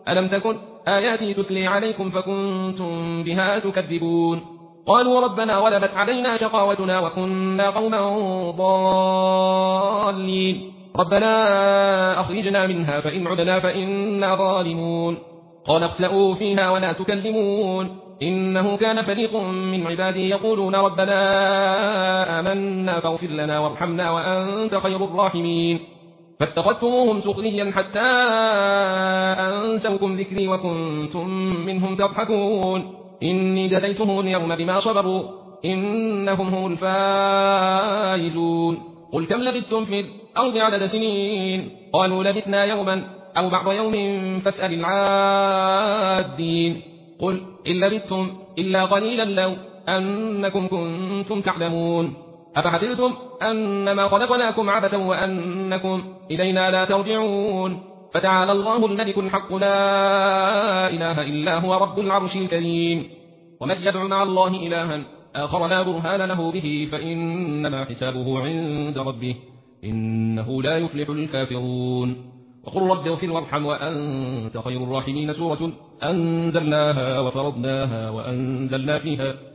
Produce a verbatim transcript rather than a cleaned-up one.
ألم تكن آياتي تتلي عليكم فكنتم بها تكذبون قالوا ربنا غلبت علينا شقاوتنا وكنا قوما ضالين ربنا أخرجنا منها فإن عدنا فإنا ظالمون قال اخسئوا فيها ولا تكلمون إنه كان فريق من عبادي يقولون ربنا آمنا فاغفر لنا وارحمنا وأنت خير الراحمين فاتخذتموهم سخريا حتى أنسوكم ذكري وكنتم منهم تضحكون إني جزيتهم اليوم بما صبروا إنهم هم الفائزون قل كم لبثتم في الأرض عدد سنين قالوا لبثنا يوما أو بعض يوم فاسأل العادين قل إن لبثتم إلا قليلا لو أنكم كنتم تعلمون أفحسبتم أنما خلقناكم عبثا وأنكم إلينا لا ترجعون فتعالى الله الملك الحق لا إله إلا هو رب العرش الكريم ومن يدع مع الله إلها آخر لا برهان له به فإنما حسابه عند ربه إنه لا يفلح الكافرون وقل رب اغفر وارحم وأنت خير الراحمين سورة أنزلناها وفرضناها وأنزلنا فيها